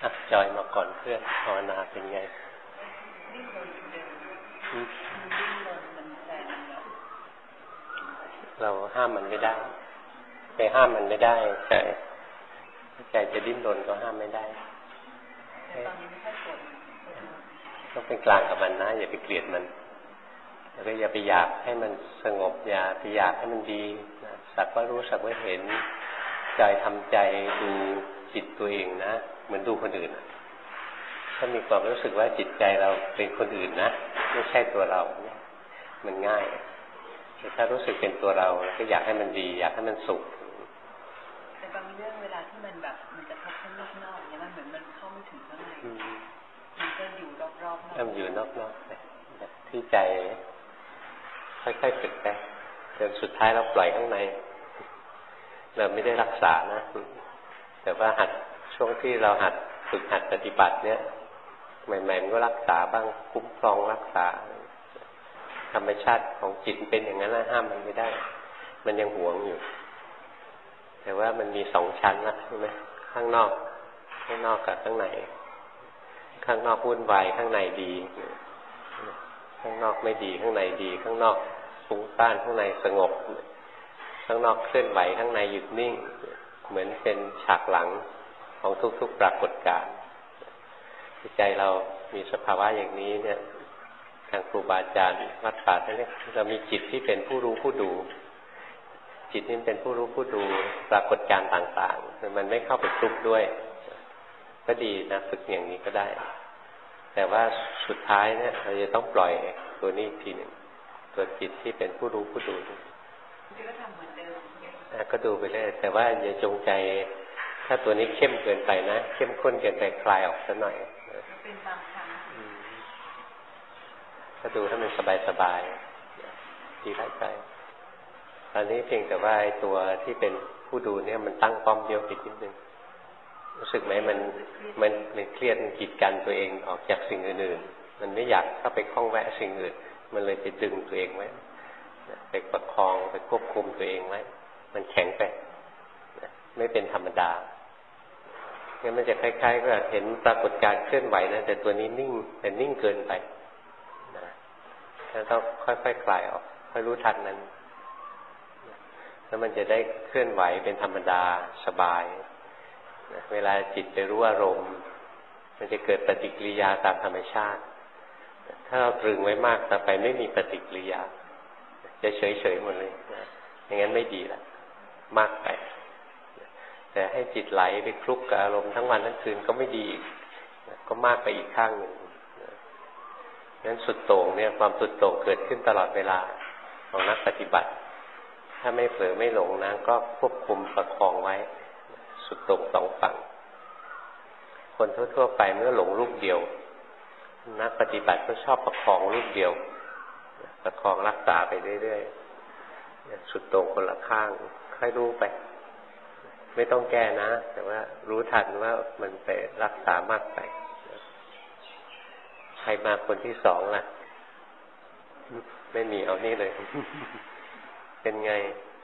จอยมาก่อนเพื่อนภาวนาเป็นไงเราห้ามมันไม่ได้ไปห้ามมันไม่ได้ใจจะดิ้นรนก็ห้ามไม่ได้ต้องเป็นกลางกับมันนะอย่าไปเกลียดมันแล้วก็อย่าไปอยากให้มันสงบอย่าไปอยากให้มันดีสักว่ารู้สักว่าเห็นใจทำใจดูจิตตัวเองนะเหมือนดูคนอื่นถ้ามีความรู้สึกว่าจิตใจเราเป็นคนอื่นนะไม่ใช่ตัวเราเนี่ยมันง่ายแต่ถ้ารู้สึกเป็นตัวเราก็อยากให้มันดีอยากให้มันสุขแต่บางเรื่องเวลาที่มันแบบมันจะทับข้างนอกๆเนี่ยมันเหมือนมันเข้าไม่ถึงข้างในมันก็อยู่รอบๆมันอยู่นอกๆที่ใจค่อยๆฝึกไปจนสุดท้ายเราปล่อยข้างในเราไม่ได้รักษานะแต่ว่าหัดช่วงที่เราหัดฝึกหัดปฏิบัติเนี่ยใหม่ๆมันก็รักษาบ้างคุ้มครองรักษาธรรมชาติของจิตเป็นอย่างนั้นห้ามมันไม่ได้มันยังหวงอยู่แต่ว่ามันมีสองชั้นนะใช่ไหมข้างนอกกับข้างในข้างนอกวุ่นวายข้างในดีข้างนอกไม่ดีข้างในดีข้างนอกฟุ้งซ่านข้างในสงบข้างนอกเคลื่อนไหวข้างในหยุดนิ่งเหมือนเป็นฉากหลังของทุกๆปรากฏการณ์ใจเรามีสภาวะอย่างนี้เนี่ยทางครูบาอาจารย์วัดป่าท่านเรียกเรามีจิตที่เป็นผู้รู้ผู้ดูจิตนี้เป็นผู้รู้ผู้ดูปรากฏการณ์ต่างๆมันไม่เข้าไปคลุกด้วยก็ดีนะฝึกอย่างนี้ก็ได้แต่ว่าสุดท้ายเนี่ยเราจะต้องปล่อยตัวนี้อีกทีหนึ่งตัวจิตที่เป็นผู้รู้ผู้ดูก็ดูไปเลยแต่ว่าอย่าจงใจถ้าตัวนี้เข้มเกินไปนะเข้มข้นเกินไปคลายออกสักหน่อยก็ดูให้มันสบายๆดีไร้ใจตอนนี้เพียงแต่ว่าไอ้ตัวที่เป็นผู้ดูเนี่ยมันตั้งป้อมเดียวไปนิดนึงรู้สึกไหมมันเครียดมันกีดกันตัวเองออกจากสิ่งอื่นๆมันไม่อยากเข้าไปคล้องแวะสิ่งอื่นมันเลยไปดึงตัวเองไว้ไปประคองไปควบคุมตัวเองไว้มันแข็งไปไม่เป็นธรรมดางั้นมันจะคล้ายๆกับเห็นปรากฏการณ์เคลื่อนไหวนะแต่ตัวนี้นิ่งแต่นิ่งเกินไปนะแล้วต้องค่อยๆคลายออกค่อยรู้ทันนั้นแล้วมันจะได้เคลื่อนไหวเป็นธรรมดาสบายเวลาจิตไปรู้อารมณ์มันจะเกิดปฏิกิริยาตามธรรมชาติถ้าเราตรึงไว้มากต่อไปไม่มีปฏิกิริยาจะเฉยๆหมดเลยอย่างนั้นไม่ดีละมากไปแต่ให้จิตไหลไปคลุกกับอารมณ์ทั้งวันทั้งคืนก็ไม่ดีก็มากไปอีกข้างหนึ่งนั้นสุดโต่งเนี่ยความสุดโต่งเกิดขึ้นตลอดเวลาของนักปฏิบัติถ้าไม่เผลอไม่หลงนะก็ควบคุมประคองไว้สุดโต่งสองฝั่งคนทั่วๆไปเมื่อหลงรูปเดียวนักปฏิบัติก็ชอบประคองรูปเดียวประคองรักษาไปเรื่อยๆสุดโต่งคนละข้างค่อยรู้ไปไม่ต้องแก้นะแต่ว่ารู้ทันว่ามันไปรักษามากไปใครมาคนที่สองล่ะไม่มีเอานี่เลย เป็นไง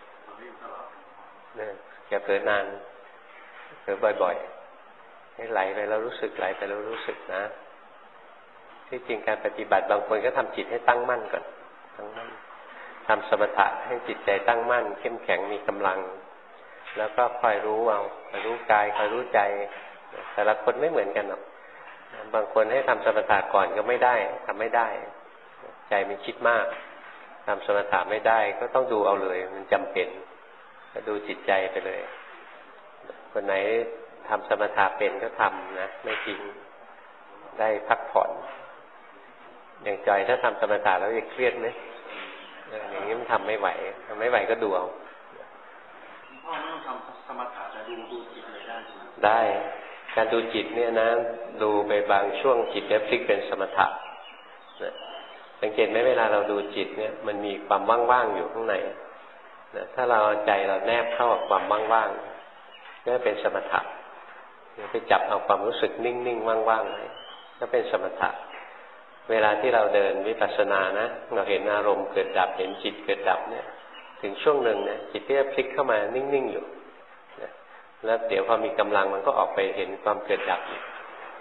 เนี่ยอย่าเผลอนานเผลอบ่อยๆให้ไหลไปแล้วรู้สึกไหลไปแล้วรู้สึกนะที่จริงการปฏิบัติบางคนก็ทำจิตให้ตั้งมั่นก่อนตั้งมั่นทำสมถะให้จิตใจตั้งมั่นเข้มแข็งมีกำลังแล้วก็คอยรู้เอาคอยรู้กายคอยรู้ใจแต่ละคนไม่เหมือนกันหรอกบางคนให้ทำสมถะก่อนก็ไม่ได้ทำไม่ได้ใจมันคิดมากทำสมถะไม่ได้ก็ต้องดูเอาเลยมันจำเป็นก็ดูจิตใจไปเลยคนไหนทำสมถะเป็นก็ทำนะไม่ทิ้งได้พักผ่อนอย่างใจถ้าทำสมถะแล้วจะเครียดไหมอย่างนี้มันทำไม่ไหวก็ดูเอาพ่อไม่ต้องทำสมถะแต่ดูจิตเลยได้ใช่ไหมได้การดูจิตเนี่ยนะดูไปบางช่วงจิตจะพลิกเป็นสมถะสังเกตไหมเวลาเราดูจิตเนี่ยมันมีความว่างๆอยู่ข้างในถ้าเราใจเราแนบเข้ากับความว่างๆก็เป็นสมถะไปจับเอาความรู้สึกนิ่งๆว่างๆไว้ก็เป็นสมถะเวลาที่เราเดินวิปัสสนานะเราเห็นอารมณ์เกิดดับเห็นจิตเกิดดับเนี่ยถึงช่วงหนึ่งนะจิตที่จะพลิกเข้ามานิ่งๆอยู่แล้วเดี๋ยวพอมีกำลังมันก็ออกไปเห็นความเกิดดับ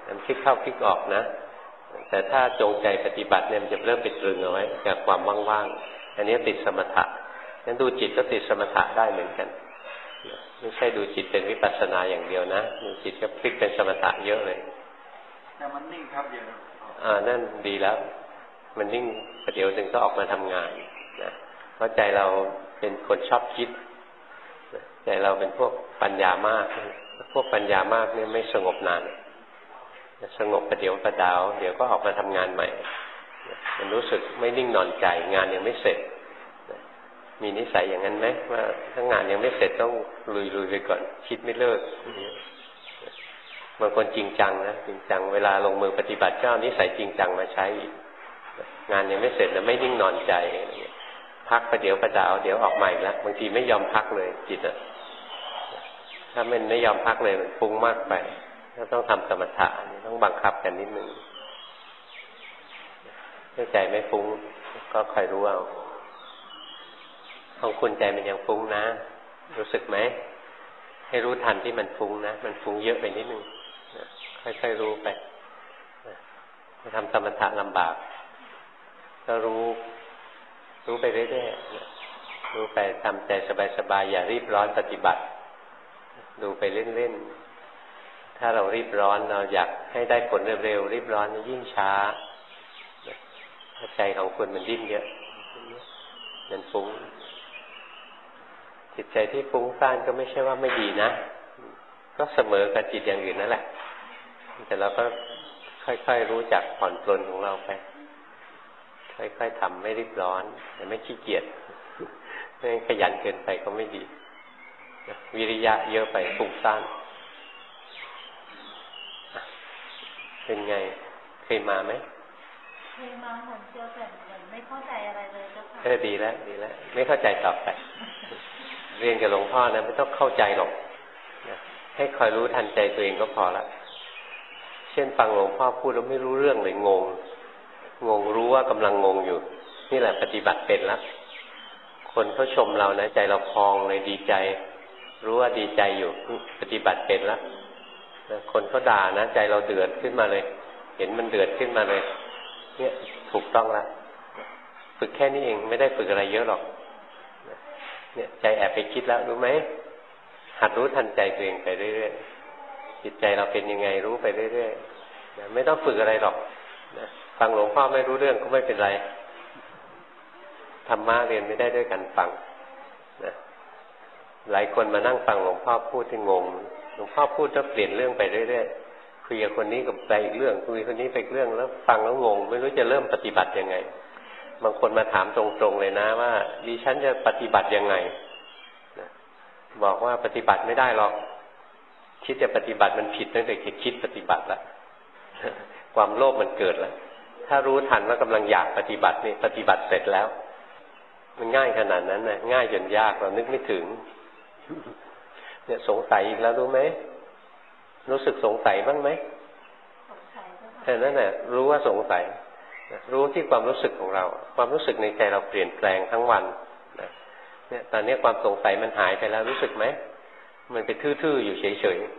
มันพลิกเข้าพลิกออกนะแต่ถ้าจงใจปฏิบัติเนี่ยมันจะเริ่มไปตรึงเอาไว้กับความว่างๆอันนี้ติดสมถะงั้นดูจิตก็ติดสมถะได้เหมือนกันไม่ใช่ดูจิตเป็นวิปัสสนาอย่างเดียวนะดูจิตก็พลิกเป็นสมถะเยอะเลยแต่มันนิ่งครับเดียวนั่นดีแล้วมันนิ่งประเดี๋ยวถึงก็ออกมาทำงานนะเพราะใจเราเป็นคนชอบคิดใจเราเป็นพวกปัญญามากพวกปัญญามากเนี่ยไม่สงบนานสงบประเดี๋ยวประดาวเดี๋ยวก็ออกมาทำงานใหม่มันรู้สึกไม่นิ่งนอนใจงานยังไม่เสร็จมีนิสัยอย่างนั้นไหมว่าถ้างานยังไม่เสร็จต้องลุยไปก่อนคิดไม่เลิกบางคนจริงจังนะจริงจังเวลาลงมือปฏิบัติก็เอานิสัยจริงจังมาใช้อีกงานยังไม่เสร็จแล้วไม่นิ่งนอนใจพักประเดี๋ยวประดาวเดี๋ยวออกมาอีกแล้วบางทีไม่ยอมพักเลยจิตถ้ามันไม่ยอมพักเลยมันฟุ้งมากไปก็ต้องทำสมถะต้องบังคับกันนิดนึงถ้าใจไม่ฟุ้งก็คอยรู้เอาของคุณใจมันยังฟุ้งนะรู้สึกไหมให้รู้ทันที่มันฟุ้งนะมันฟุ้งเยอะไปนิดนึงค่อยๆรู้ไปทำสมถะลำบากก็รู้ไปเรื่อยๆรู้ไปทำใจสบายๆอย่ารีบร้อนปฏิบัติดูไปเล่นๆถ้าเรารีบร้อนเราอยากให้ได้ผลเร็วๆรีบร้อนยิ่งช้าใจของคุณมันดิ้นเยอะมันฟุ้งจิตใจที่ฟุ้งซ่านก็ไม่ใช่ว่าไม่ดีนะก็เสมอกับจิตอย่างอื่นนั่นแหละแต่เราก็ค่อยๆรู้จักผ่อนปลนของเราไปค่อยๆทำไม่รีบร้อนแต่ไม่ขี้เกียจไม่ขยันเกินไปก็ไม่ดีวิริยะเยอะไปฟุ้งซ่านเป็นไงเคยมาไหมเคยมาเหมือนเจอแต่เหมือนไม่เข้าใจอะไรเลยเจ้าค่ะดีแล้วไม่เข้าใจต่อไปเรียนกับหลวงพ่อนะไม่ต้องเข้าใจหรอกให้คอยรู้ทันใจตัวเองก็พอละเช่นฟังหลวงพ่อพูดแล้วไม่รู้เรื่องเลยงงรู้ว่ากำลังงงอยู่นี่แหละปฏิบัติเป็นแล้วคนเขาชมเรานะใจเราพองเลยดีใจรู้ว่าดีใจอยู่ปฏิบัติเป็นแล้วคนเขาด่านะใจเราเดือดขึ้นมาเลยเห็นมันเดือดขึ้นมาเลยเนี่ยถูกต้องแล้วฝึกแค่นี้เองไม่ได้ฝึกอะไรเยอะหรอกเนี่ยใจแอบไปคิดแล้วรู้ไหมหัดรู้ทันใจตัวเองไปเรื่อยๆจิตใจเราเป็นยังไงรู้ไปเรื่อยๆไม่ต้องฝึกอะไรหรอกฟังหลวงพ่อไม่รู้เรื่องก็ไม่เป็นไรธรรมะเรียนไม่ได้ด้วยการฟังนะหลายคนมานั่งฟังหลวงพ่อพูดที่งงหลวงพ่อพูดแล้วเปลี่ยนเรื่องไปเรื่อยๆคุยกับคนนี้กับไปอีกเรื่องคุยคนนี้ไปอีกเรื่องแล้วฟังแล้วงงไม่รู้จะเริ่มปฏิบัติยังไงบางคนมาถามตรงๆเลยนะว่าดิฉันจะปฏิบัติยังไงบอกว่าปฏิบัติไม่ได้หรอกคิดจะปฏิบัติมันผิดตั้งแต่คิดปฏิบัติแล้วความโลภมันเกิดแล้วถ้ารู้ทันว่ากำลังอยากปฏิบัตินี่ปฏิบัติเสร็จแล้วมันง่ายขนาดนั้นนะง่ายจนยากเรานึกไม่ถึงเนี่ยสงสัยอีกแล้วรู้ไหมรู้สึกสงสัยบ้างไหมสงสัยนั่นแหละรู้ว่าสงสัยรู้ที่ความรู้สึกของเราความรู้สึกในใจเราเปลี่ยนแปลงทั้งวันเนี่ยตอนนี้ความสงสัยมันหายไปแล้วรู้สึกไหมมันไปทื่อๆอยู่เฉย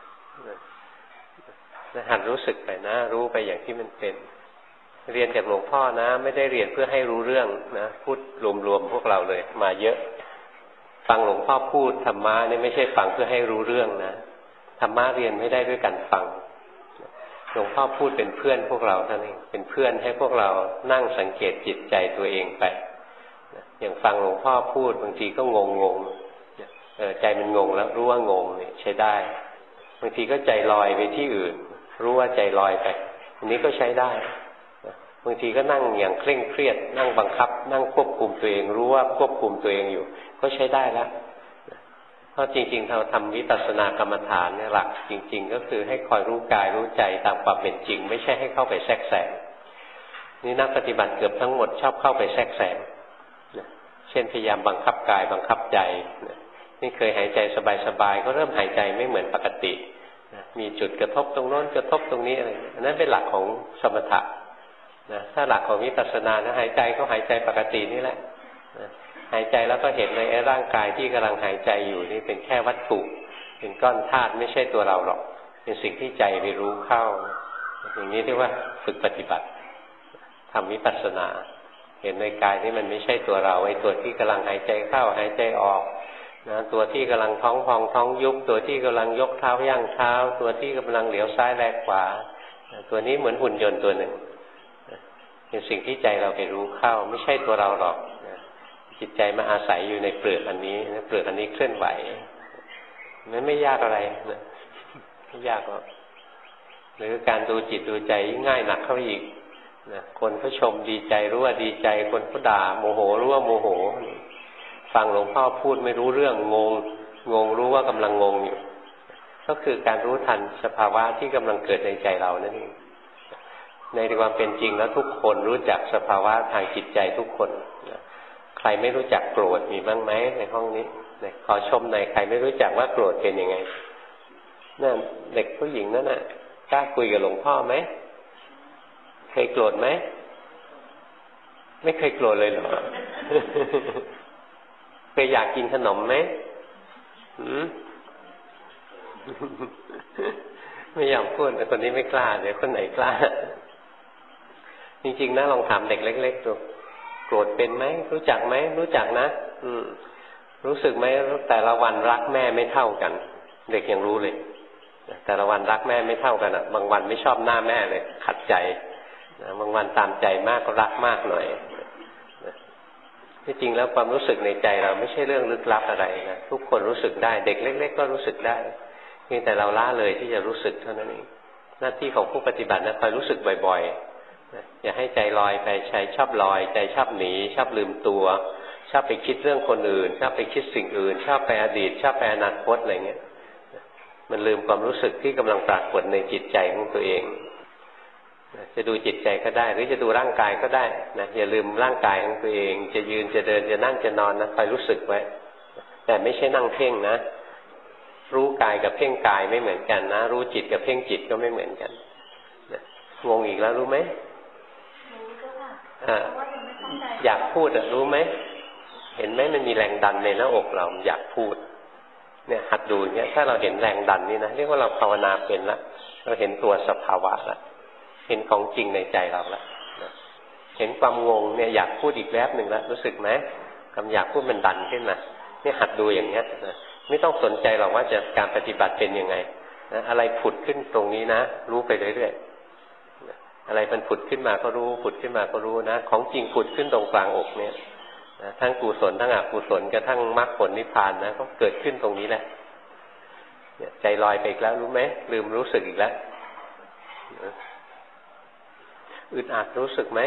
ๆหัดรู้สึกไปนะรู้ไปอย่างที่มันเป็นเรียนจากหลวงพ่อนะไม่ได้เรียนเพื่อให้รู้เรื่องนะพูดรวมๆพวกเราเลยมาเยอะฟังหลวงพ่อพูดธรรมะนี่ไม่ใช่ฟังเพื่อให้รู้เรื่องนะธรรมะเรียนไม่ได้ด้วยการฟังหลวงพ่อพูดเป็นเพื่อนพวกเราเท่านั้นเองเป็นเพื่อนให้พวกเรานั่งสังเกตจิตใจตัวเองไปอย่างฟังหลวงพ่อพูดบางทีก็งงใจมันงงแล้วรู้ว่างงเนี่ยใช้ได้บางทีก็ใจลอยไปที่อื่นรู้ว่าใจลอยไปอันนี้ก็ใช้ได้บางทีก็นั่งอย่างเคร่งเครียดนั่งบังคับนั่งควบคุมตัวเองรู้ว่าควบคุมตัวเองอยู่ก็ใช้ได้แล้วเพราะจริงๆเราทำวิปัสสนากรรมฐานเนี่ยหลักจริงๆก็คือให้คอยรู้กายรู้ใจตามความเป็นจริงไม่ใช่ให้เข้าไปแทรกแซงนี่นักปฏิบัติเกือบทั้งหมดชอบเข้าไปแทรกแซงเช่นพยายามบังคับกายบังคับใจนี่เคยหายใจสบายๆก็เริ่มหายใจไม่เหมือนปกติมีจุดกระทบตรงโน้นกระทบตรงนี้อะไรอันนั้นเป็นหลักของสมถะนะถ้าหลักของวิปัสสนานะหายใจก็หายใจปกตินี่แหละหายใจแล้วก็เห็นในร่างกายที่กำลังหายใจอยู่นี่เป็นแค่วัตถุเป็นก้อนธาตุไม่ใช่ตัวเราหรอกเป็นสิ่งที่ใจไปรู้เข้าอย่างนี้เรียกว่าฝึกปฏิบัติทำวิปัสสนาเห็นในกายที่มันไม่ใช่ตัวเราไอ้ตัวที่กำลังหายใจเข้าหายใจออกนะตัวที่กำลังท้องพองท้องยุบตัวที่กำลังยกเท้าย่างเท้าตัวที่กำลังเหลียวซ้ายแลขวาตัวนี้เหมือนหุ่นยนต์ตัวหนึ่งเป็นสิ่งที่ใจเราไปรู้เข้าไม่ใช่ตัวเราหรอกจิตใจมาอาศัยอยู่ในเปลือกอันนี้เปลือกอันนี้เคลื่อนไหวมันไม่ยากอะไรไม่ยากหรอกหรือการดูจิตดูใจง่ายหนักเข้าอีกนะคนเขาชมดีใจรู้ว่าดีใจคนเขาด่าโมโหรู้ว่าโมโหฟังหลวงพ่อพูดไม่รู้เรื่องงงรู้ว่ากำลังงงอยู่ก็คือการรู้ทันสภาวะที่กำลังเกิดในใจเรานั่นเองในความเป็นจริงแล้วทุกคนรู้จักสภาวะทางจิตใจทุกคนใครไม่รู้จักโกรธมีบ้างไหมในห้องนี้ขอชมหน่อยใครไม่รู้จักว่าโกรธเป็นยังไงนั่นเด็กผู้หญิงนั่นน่ะกล้าคุยกับหลวงพ่อไหมเคยโกรธไหมไม่เคยโกรธเลยเหรอ เคยอยากกินขนมไหมไม่อยากพูดแต่คนนี้ไม่กล้าเดี๋ยวคนไหนกล้าจริงๆนะลองถามเด็กเล็กๆดูโกรธเป็นไหมรู้จักไหมรู้จักนะรู้สึกไหมแต่ละวันรักแม่ไม่เท่ากันเด็กยังรู้เลยแต่ละวันรักแม่ไม่เท่ากันบางวันไม่ชอบหน้าแม่เลยขัดใจบางวันตามใจมากก็รักมากหน่อยที่จริงแล้วความรู้สึกในใจเราไม่ใช่เรื่องลึกลับอะไรนะทุกคนรู้สึกได้เด็กเล็กๆก็รู้สึกได้เพียงแต่เราละเลยที่จะรู้สึกเท่านั้นเองหน้าที่ของผู้ปฏิบัตินะคอยรู้สึกบ่อยๆอย่าให้ใจลอยไปใจชอบลอยใจชอบหนีชอบลืมตัวชอบไปคิดเรื่องคนอื่นชอบไปคิดสิ่งอื่นชอบไปอดีตชอบไปอนาคตอะไรเงี้ยมันลืมความรู้สึกที่กำลังปรากฏในจิตใจของตัวเองจะดูจิตใจก็ได้หรือจะดูร่างกายก็ได้นะอย่าลืมร่างกายของตัวเองจะยืนจะเดินจะนั่งจะนอนนะคอยรู้สึกไว้แต่ไม่ใช่นั่งเพ่งนะรู้กายกับเพ่งกายไม่เหมือนกันนะรู้จิตกับเพ่งจิตก็ไม่เหมือนกันงงอีกแล้วรู้ไหมรู้ค่ะอยากพูดรู้ไหมเห็นไหมมันมีแรงดันในหน้าอกเราอยากพูดเนี่ยหัดดูอย่างเงี้ยถ้าเราเห็นแรงดันนี่นะเรียกว่าเราภาวนาเป็นละเราเห็นตัวสภาวะละเห็นของจริงในใจเราละเห็นความงงเนี่ยอยากพูดอีกแวบหนึ่งแล้วรู้สึกไหมคำอยากพูดมันดันขึ้นมาเนี่ยหัดดูอย่างเงี้ยนะไม่ต้องสนใจหรอกว่าจะการปฏิบัติเป็นยังไงนะอะไรผุดขึ้นตรงนี้นะรู้ไปเรื่อยๆอะไรมันผุดขึ้นมาก็รู้ผุดขึ้นมาก็รู้นะของจริงผุดขึ้นตรงกลางอกเนี่ยทั้งกุศลทั้งอกุศลกระทั่งมรรคผลนิพพานนะก็เกิดขึ้นตรงนี้แหละใจลอยไปอีกแล้วรู้ไหมลืมรู้สึกอีกแล้วอึดอัดรู้สึกไหม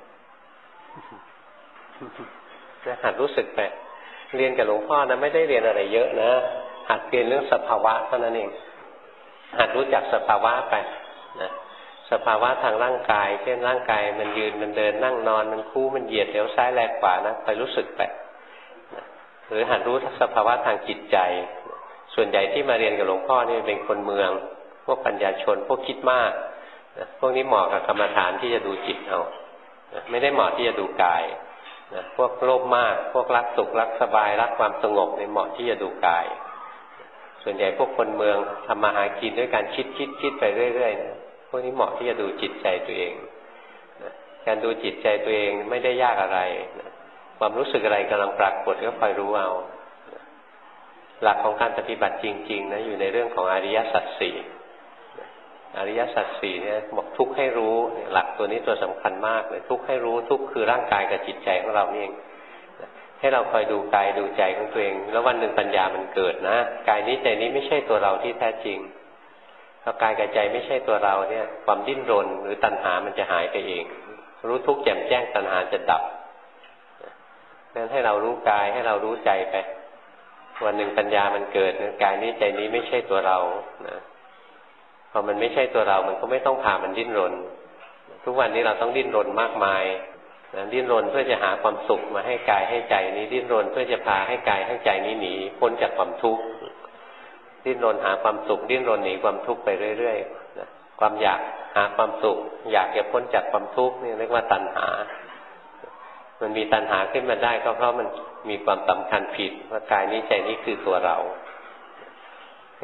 หัดรู้สึกไปเรียนกับหลวงพ่อนะไม่ได้เรียนอะไรเยอะนะหัดเรียนเรื่องสภาวะเท่านั้นเองหัดรู้จักสภาวะไปนะสภาวะทางร่างกายเช่นร่างกายมันยืนมันเดินนั่งนอนมันคู่มันเหยียดเลี้ยวซ้ายแลขวานะคอยรู้สึกไปหรือหัดรู้สภาวะทางจิตใจส่วนใหญ่ที่มาเรียนกับหลวงพ่อนี่เป็นคนเมืองพวกปัญญาชนพวกคิดมากพวกนี้เหมาะกับกรรมฐานที่จะดูจิตเอาไม่ได้เหมาะที่จะดูกายพวกโลภมากพวกรักสุขรักสบายรักความสงบเนี่ยเหมาะที่จะดูกายส่วนใหญ่พวกคนเมืองทำมาหากินด้วยการคิดไปเรื่อยๆนะพวกนี้เหมาะที่จะดูจิตใจตัวเองการดูจิตใจตัวเองไม่ได้ยากอะไรความรู้สึกอะไรกำลังปรากฏก็คอยรู้เอาหลักของการปฏิบัติจริงๆนะอยู่ในเรื่องของอริยสัจสี่อริยสัจสี่เนี่ยบอกทุกข์ให้รู้หลักตัวนี้ตัวสำคัญมากเลยทุกข์ให้รู้ทุกข์คือร่างกายกับจิตใจของเราเองให้เราคอยดูกายดูใจของตัวเองแล้ววันหนึ่งปัญญามันเกิดนะกายนี้ใจนี้ไม่ใช่ตัวเราที่แท้จริงพอกายกับใจไม่ใช่ตัวเราเนี่ยความดิ้นรนหรือตัณหามันจะหายไปเองรู้ทุกข์แจ่มแจ้งตัณหาจะดับงั้นให้เรารู้กายให้เรารู้ใจไปวันหนึ่งปัญญามันเกิดกายนี้ใจนี้ไม่ใช่ตัวเรานะพอมันไม่ใช่ตัวเรามันก็ไม่ต้องพามันดิ้นรนทุกวันนี้เราต้องดิ้นรนมากมายดิ้นรนเพื่อจะหาความสุขมาให้กายให้ใจนี้ดิ้นรนเพื่อจะพาให้กายให้ใจนี้หนีพ้นจากความทุกข์ดิ้นรนหาความสุขดิ้นรนหนีความทุกข์ไปเรื่อยๆความอยากหาความสุขอยากจะพ้นจากความทุกข์นี่เรียกว่าตัณหามันมีตัณหาขึ้นมาได้ก็เพราะมันมีความสำคัญผิดว่ากายนี้ใจนี้คือตัวเรา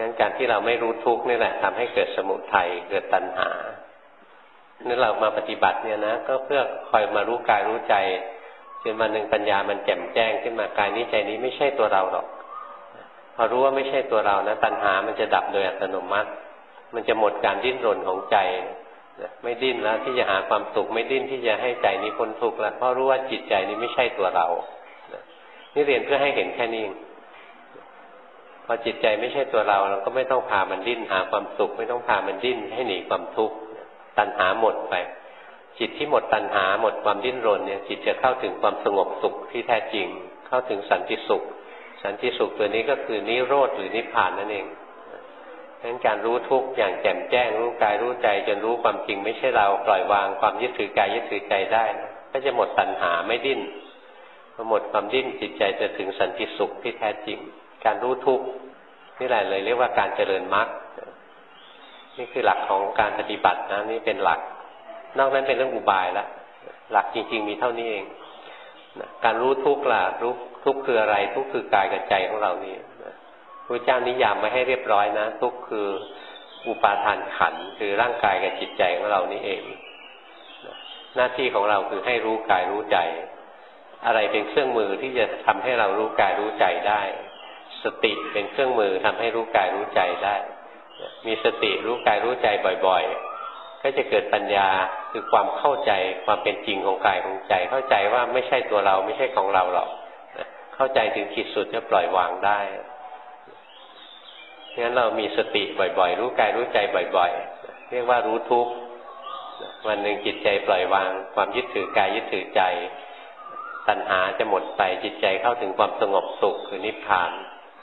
งั้นการที่เราไม่รู้ทุกข์นี่แหละทำให้เกิดสมุทัยเกิดตัณหานี่เรามาปฏิบัติเนี่ยนะก็เพื่อคอยมารู้กายรู้ใจจนวันหนึ่งปัญญามันแจ่มแจ้งขึ้นมากายนี้ใจนี้ไม่ใช่ตัวเราหรอกพอรู้ว่าไม่ใช่ตัวเรานะตัณหามันจะดับโดยอัตโนมัติมันจะหมดการดิ้นรนของใจไม่ดิ้นแล้วที่จะหาความสุขไม่ดิ้นที่จะให้ใจนี้พ้นทุกข์แล้วเพราะรู้ว่าจิตใจนี้ไม่ใช่ตัวเรานี่เรียนเพื่อให้เห็นแค่นี้พอจิตใจไม่ใช่ตัวเราเราก็ไม่ต้องพามันดิ้นหาความสุขไม่ต้องพามันดิ้นให้หนีความทุกข์ตัณหาหมดไปจิตที่หมดตัณหาหมดความดิ้นรนเนี่ยจิตจะเข้าถึงความสงบสุขที่แท้จริงเข้าถึงสันติสุขสันติสุขตัวนี้ก็คือนิโรธหรือนิพพานนั่นเองดังนั้นการรู้ทุกข์อย่างแจ่มแจ้งรู้กายรู้ใจจนรู้ความจริงไม่ใช่เราปล่อยวางความยึดถือกายยึดถือใจได้ก็จะหมดตัณหาไม่ดิ้นพอหมดความดิ้นจิตใจจะถึงสันติสุขที่แท้จริงการรู้ทุกข์นี่แหละเลยเรียกว่าการเจริญมรรคนี่คือหลักของการปฏิบัตินะนี่เป็นหลักนอกนั้นเป็นเรื่องอุบายละหลักจริงๆมีเท่านี้เองการรู้ทุกข์ล่ะรู้ทุกข์คืออะไรทุกข์คือกายกับใจของเรานี่พระเจ้านิยามไว้ให้เรียบร้อยนะทุกข์คืออุปาทานขันธ์คือร่างกายกับจิตใจของเรานี่เองหน้าที่ของเราคือให้รู้กายรู้ใจอะไรเป็นเครื่องมือที่จะทำให้เรารู้กายรู้ใจได้สติเป็นเครื่องมือทำให้รู้กายรู้ใจได้มีสติรู้กายรู้ใจบ่อยๆก็จะเกิดปัญญาคือความเข้าใจความเป็นจริงของกายของใจเข้าใจว่าไม่ใช่ตัวเราไม่ใช่ของเราหรอกเข้าใจถึงขีดสุดจะปล่อยวางได้งั้นเรามีสติบ่อยๆรู้กายรู้ใจบ่อยๆเรียกว่ารู้ทุกข์วันหนึ่งจิตใจปล่อยวางความยึดถือกายยึดถือใจตัณหาจะหมดไปจิตใจเข้าถึงความสงบสุขคือนิพพาน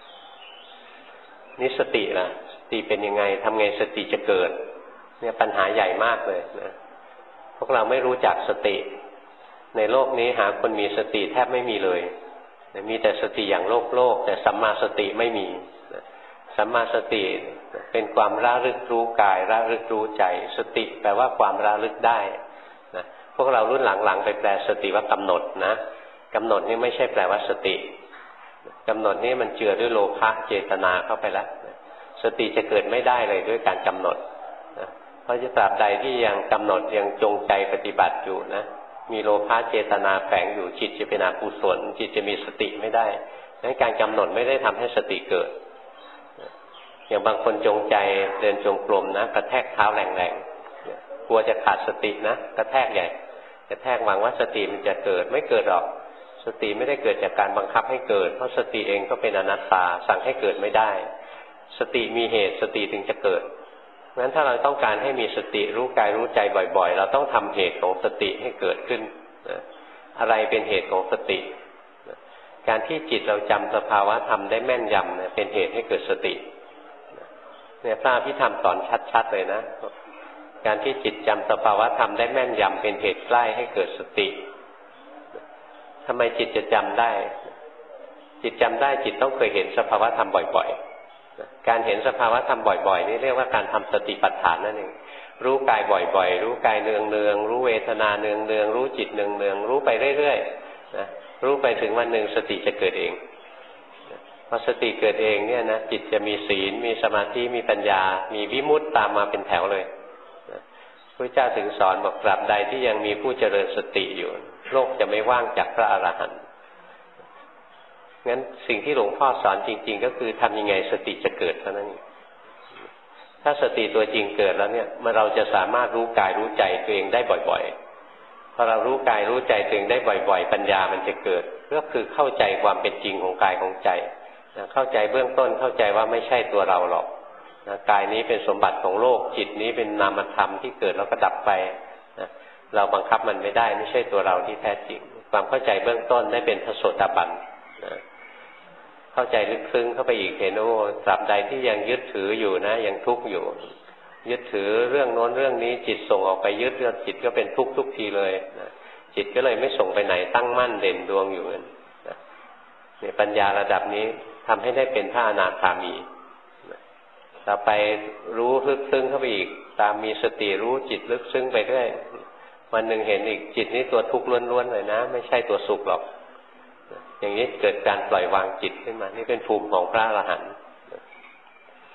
นี่สติล่ะสติเป็นยังไงทำไงสติจะเกิดเนี่ยปัญหาใหญ่มากเลยนะพวกเราไม่รู้จักสติในโลกนี้หาคนมีสติแทบไม่มีเลยมีแต่สติอย่างโลกแต่สัมมาสติไม่มีสัมมาสติเป็นความระลึกรู้กายระลึกรู้ใจสติแปลว่าความระลึกได้นะพวกเรารุ่นหลังๆไปแปลสติว่ากำหนดนะกำหนดนี่ไม่ใช่แปลว่าสติกำหนดนี่มันเจือด้วยโลภะเจตนาเข้าไปแล้วสติจะเกิดไม่ได้เลยด้วยการกำหนดนะเพราะจะตราบใดที่ยังกำหนดยังจงใจปฏิบัติอยู่นะมีโลภะเจตนาแฝงอยู่จิตจะเป็นอกุศลจิตจะมีสติไม่ได้ดังนั้นการกำหนดไม่ได้ทำให้สติเกิดอย่างบางคนจงใจเดินจงกรมนะกระแทกเท้าแรงๆกลัวจะขาดสตินะกระแทกใหญ่กระแทกหวังว่าสติมันจะเกิดไม่เกิดหรอกสติไม่ได้เกิดจากการบังคับให้เกิดเพราะสติเองก็เป็นอนัตตาสั่งให้เกิดไม่ได้สติมีเหตุสติถึงจะเกิดงั้นถ้าเราต้องการให้มีสติรู้กายรู้ใจบ่อยๆเราต้องทำเหตุของสติให้เกิดขึ้นอะไรเป็นเหตุของสติการที่จิตเราจำสภาวะธรรมได้แม่นยำเนี่ยเป็นเหตุให้เกิดสติเนี่ยพระอภิธรรมสอนชัดๆเลยนะการที่จิตจำสภาวะธรรมได้แม่นยำเป็นเหตุใกล้ให้เกิดสติทำไมจิตจะจำได้จิตจำได้จิตต้องเคยเห็นสภาวะธรรมบ่อยๆการเห็นสภาวะธรรมบ่อยๆนี่เรียกว่าการทำสติปัฏฐานนั่นเองรู้กายบ่อยๆรู้กายเนืองๆรู้เวทนาเนืองๆรู้จิตเนืองๆรู้ไปเรื่อยๆนะรู้ไปถึงวันหนึ่งสติจะเกิดเองพอสติเกิดเองเนี่ยนะจิตจะมีศีลมีสมาธิมีปัญญามีวิมุตติตามมาเป็นแถวเลยพระเจ้าถึงสอนบอกตราบใดที่ยังมีผู้เจริญสติอยู่โลกจะไม่ว่างจากพระอรหันต์งั้นสิ่งที่หลวงพ่อสอนจริงๆก็คือทำยังไงสติจะเกิดเท่านั้นเองถ้าสติตัวจริงเกิดแล้วเนี่ยเราจะสามารถรู้กายรู้ใจตัวเองได้บ่อยๆพอเรารู้กายรู้ใจตัวเองได้บ่อยๆปัญญามันจะเกิดก็คือเข้าใจความเป็นจริงของกายของใจเข้าใจเบื้องต้นเข้าใจว่าไม่ใช่ตัวเราหรอกกายนี้เป็นสมบัติของโลกจิตนี้เป็นนามธรรมที่เกิดแล้วก็ดับไปเราบังคับมันไม่ได้ไม่ใช่ตัวเราที่แท้จริงความเข้าใจเบื้องต้นได้เป็นพระโสดาบันเข้าใจลึกซึ้งเข้าไปอีกเห็นว่าตราบใดที่ยังยึดถืออยู่นะยังทุกข์อยู่ยึดถือเรื่องโน้นเรื่องนี้จิตส่งออกไปยึดเรื่องจิตก็เป็นทุกข์ทุกทีเลยจิตก็เลยไม่ส่งไปไหนตั้งมั่นเด่นดวงอยู่เนี่ยปัญญาระดับนี้ทำให้ได้เป็นพระอนาคามีต่อไปรู้ลึกซึ้งเข้าไปอีกตามมีสติรู้จิตลึกซึ้งไปเรื่อยวันหนึ่งเห็นอีกจิตนี้ตัวทุกข์ล้วนๆเลยนะไม่ใช่ตัวสุขหรอกอย่างนี้เกิดการปล่อยวางจิตขึ้นมานี่เป็นภูมิของพระอรหันต์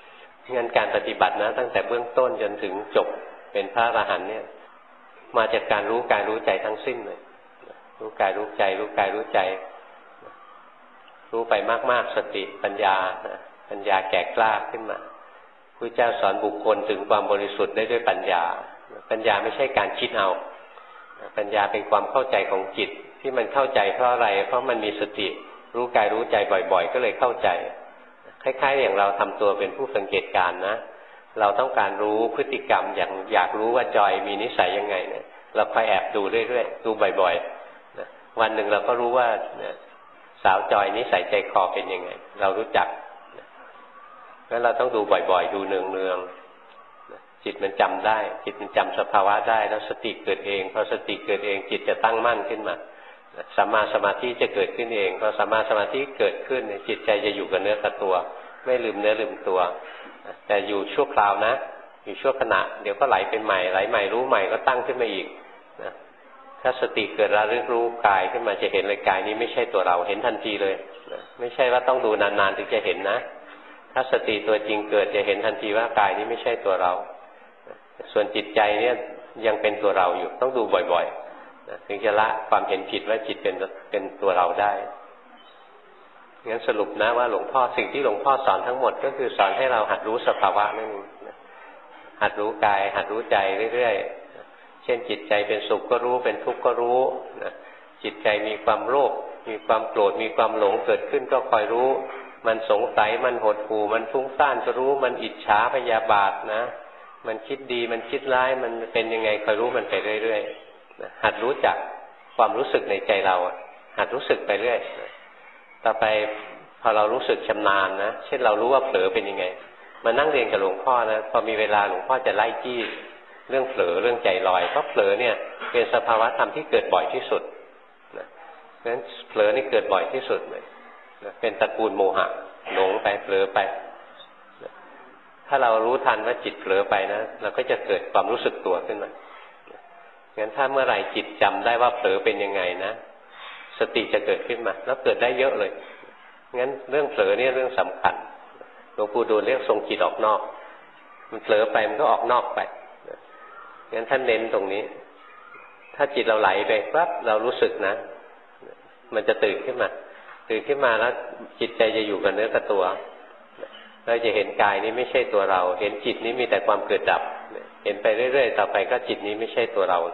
งั้นการปฏิบัตินะตั้งแต่เบื้องต้นจนถึงจบเป็นพระอรหันต์เนี่ยมาจากการรู้กายรู้ใจทั้งสิ้นเลยรู้กายรู้ใจรู้กายรู้ใจรู้ไปมากๆสติปัญญาปัญญาแก่กล้าขึ้นมาพระเจ้าสอนบุคคลถึงความบริสุทธิ์ได้ด้วยปัญญาปัญญาไม่ใช่การคิดเอาปัญญาเป็นความเข้าใจของจิตที่มันเข้าใจเพราะอะไรเพราะมันมีสติรู้กายรู้ใจบ่อยๆก็เลยเข้าใจคล้ายๆอย่างเราทำตัวเป็นผู้สังเกตการณ์นะเราต้องการรู้พฤติกรรมอย่างอยากรู้ว่าจอยมีนิสัยยังไงเนี่ยเราคอยแอบดูเรื่อยๆดูบ่อยๆนะวันหนึ่งเราก็รู้ว่าสาวจอยนิสัยใจคอเป็นยังไงเรารู้จักงั้นเราต้องดูบ่อยๆดูเนืองๆจิตมันจำได้จิตมันจำสภาวะได้แล้วสติเกิดเองพอสติเกิดเองจิตจะตั้งมั่นขึ้นมาสัมมาสมาธิจะเกิดขึ้นเองพอสัมมาสมาธิเกิดขึ้นจิตใจจะอยู่กับเนื้อกับตัวไม่ลืมเนื้อลืมตัวแต่อยู่ชั่วคราวนะอยู่ชั่วขณะเดี๋ยวก็ไหลเป็นใหม่ไหลใหม่รู้ใหม่ก็ตั้งขึ้นมาอีกนะถ้าสติเกิดระลึกรู้กายขึ้นมาจะเห็นเลยกายนี้ไม่ใช่ตัวเราเห็นทันทีเลยนะไม่ใช่ว่าต้องดูนานๆถึงจะเห็นนะถ้าสติตัวจริงเกิดจะเห็นทันทีว่ากายนี้ไม่ใช่ตัวเราส่วนจิตใจเนี่ยยังเป็นตัวเราอยู่ต้องดูบ่อยๆถึงจะละความเห็นผิดว่าจิตเป็นตัวเราได้งั้นสรุปนะว่าหลวงพ่อสิ่งที่หลวงพ่อสอนทั้งหมดก็คือสอนให้เราหัดรู้สภาวะนั่นเองหัดรู้กายหัดรู้ใจเรื่อยๆเช่นจิตใจเป็นสุขก็รู้เป็นทุกข์ก็รู้จิตใจมีความโลภมีความโกรธมีความหลงเกิดขึ้นก็คอยรู้มันสงสัยมันหดหู่มันฟุ้งซ่านก็รู้มันอิจฉาพยาบาทนะมันคิดดีมันคิดร้ายมันเป็นยังไงคอยรู้มันไปเรื่อยๆหัดรู้จักความรู้สึกในใจเราหัดรู้สึกไปเรื่อยต่อไปพอเรารู้สึกชำนาญนะเช่นเรารู้ว่าเผลอเป็นยังไงมานั่งเรียนกับหลวงพ่อนะพอมีเวลาหลวงพ่อจะไล่จี้เรื่องเผลอเรื่องใจลอยเพราะเผลอเนี่ยเป็นสภาวะธรรมที่เกิดบ่อยที่สุดนะเพราะฉะนั้นเผลอนี่เกิดบ่อยที่สุดเลยนะเป็นตระกูลโมหะหลงไปเผลอไปนะถ้าเรารู้ทันว่าจิตเผลอไปนะเราก็จะเกิดความรู้สึกตัวขึ้นมางั้นถ้าเมื่อไหร่จิตจำได้ว่าเผลอเป็นยังไงนะสติจะเกิดขึ้นมาแล้วเกิดได้เยอะเลยงั้นเรื่องเผลอเนี่ยเรื่องสำคัญหลวงปู่ดูลเรียกส่งจิตออกนอกมันเผลอไปมันก็ออกนอกไปงั้นท่านเน้นตรงนี้ถ้าจิตเราไหลไปปั๊บเรารู้สึกนะมันจะตื่นขึ้นมาแล้วจิตใจจะอยู่กับเนื้อกับตัวเราจะเห็นกายนี้ไม่ใช่ตัวเราเห็นจิตนี้มีแต่ความเกิดดับเห็นไปเรื่อยๆต่อไปก็จิตนี้ไม่ใช่ตัวเรา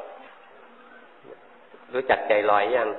รู้จักใจลอยยัง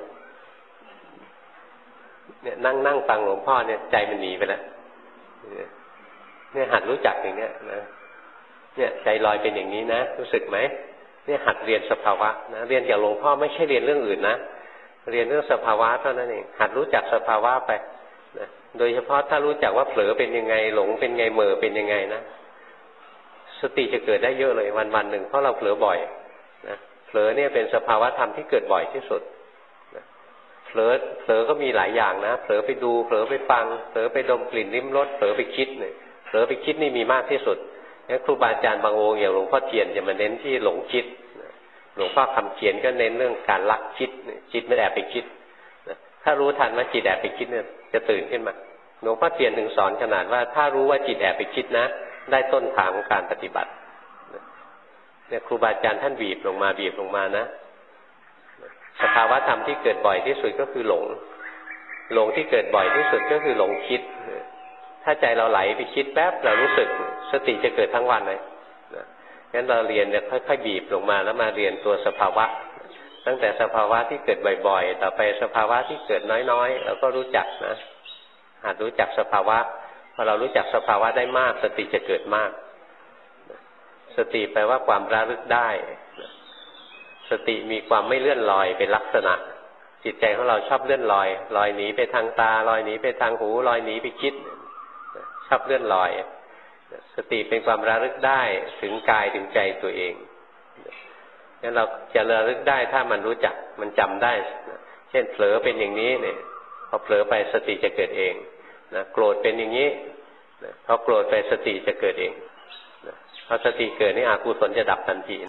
เนี่ยนั่งฟังหลวงพ่อเนี่ยใจมันหนีไปแล้วเนี่ยหัดรู้จักอย่างเนี้ยนะเนี่ยใจลอยเป็นอย่างนี้นะรู้สึกไหมเนี่ยหัดเรียนสภาวะนะเรียนจากหลวงพ่อไม่ใช่เรียนเรื่องอื่นนะเรียนเรื่องสภาวะเท่านั้นเองหัดรู้จักสภาวะไปนะโดยเฉพาะถ้ารู้จักว่าเผลอเป็นยังไงหลงเป็นไงเหม่อเป็นยังไงนะสติจะเกิดได้เยอะเลยวันๆหนึ่งเพราะเราเผลอบ่อยนะเผลอเนี่ยเป็นสภาวะธรรมที่เกิดบ่อยที่สุดเผลอก็มีหลายอย่างนะเผลอไปดูเผลอไปฟังเผลอไปดมกลิ่นลิ้มรสเผลอไปคิดเนี่ยเผลอไปคิดนี่มีมากที่สุดงั้นครูบาอาจารย์บางองค์อย่างหลวงพ่อเทียนจะมาเน้นที่หลงคิดหลวงพ่อคำเขียนก็เน้นเรื่องการลักคิดจิตไม่แอบไปคิดถ้ารู้ทันว่าจิตแอบไปคิดเนี่ยจะตื่นขึ้นมาหลวงพ่อเทียนถึงสอนขนาดว่าถ้ารู้ว่าจิตแอบไปคิดนะได้ต้นทางของการปฏิบัติเนี่ยครูบาอาจารย์ท่านบีบลงมานะสภาวะธรรมที่เกิดบ่อยที่สุดก็คือหลงที่เกิดบ่อยที่สุดก็คือหลงคิดถ้าใจเราไหลไปคิดแป๊บเรารู้สึกสติจะเกิดทั้งวันเลยงั้นเราเรียนเนี่ยค่อยๆบีบลงมาแล้วมาเรียนตัวสภาวะตั้งแต่สภาวะที่เกิดบ่อยๆต่อไปสภาวะที่เกิดน้อยๆเราก็รู้จักนะหัดรู้จักสภาวะพอเรารู้จักสภาวะได้มากสติจะเกิดมากสติแปลว่าความระลึกได้สติมีความไม่เลื่อนลอยเป็นลักษณะจิตใจของเราชอบเลื่อนลอยหนีไปทางตาลอยหนีไปทางหูลอยหนีไปคิดชอบเลื่อนลอยสติเป็นความระลึกได้ถึงกายถึงใจตัวเองงั้นเราจะระลึกได้ถ้ามันรู้จักมันจำได้เช่นเผลอเป็นอย่างนี้เนี่ยพอเผลอไปสติจะเกิดเองนะโกรธเป็นอย่างนี้พอโกรธไปสติจะเกิดเองพอสติเกิดนี่อกุศลจะดับทันที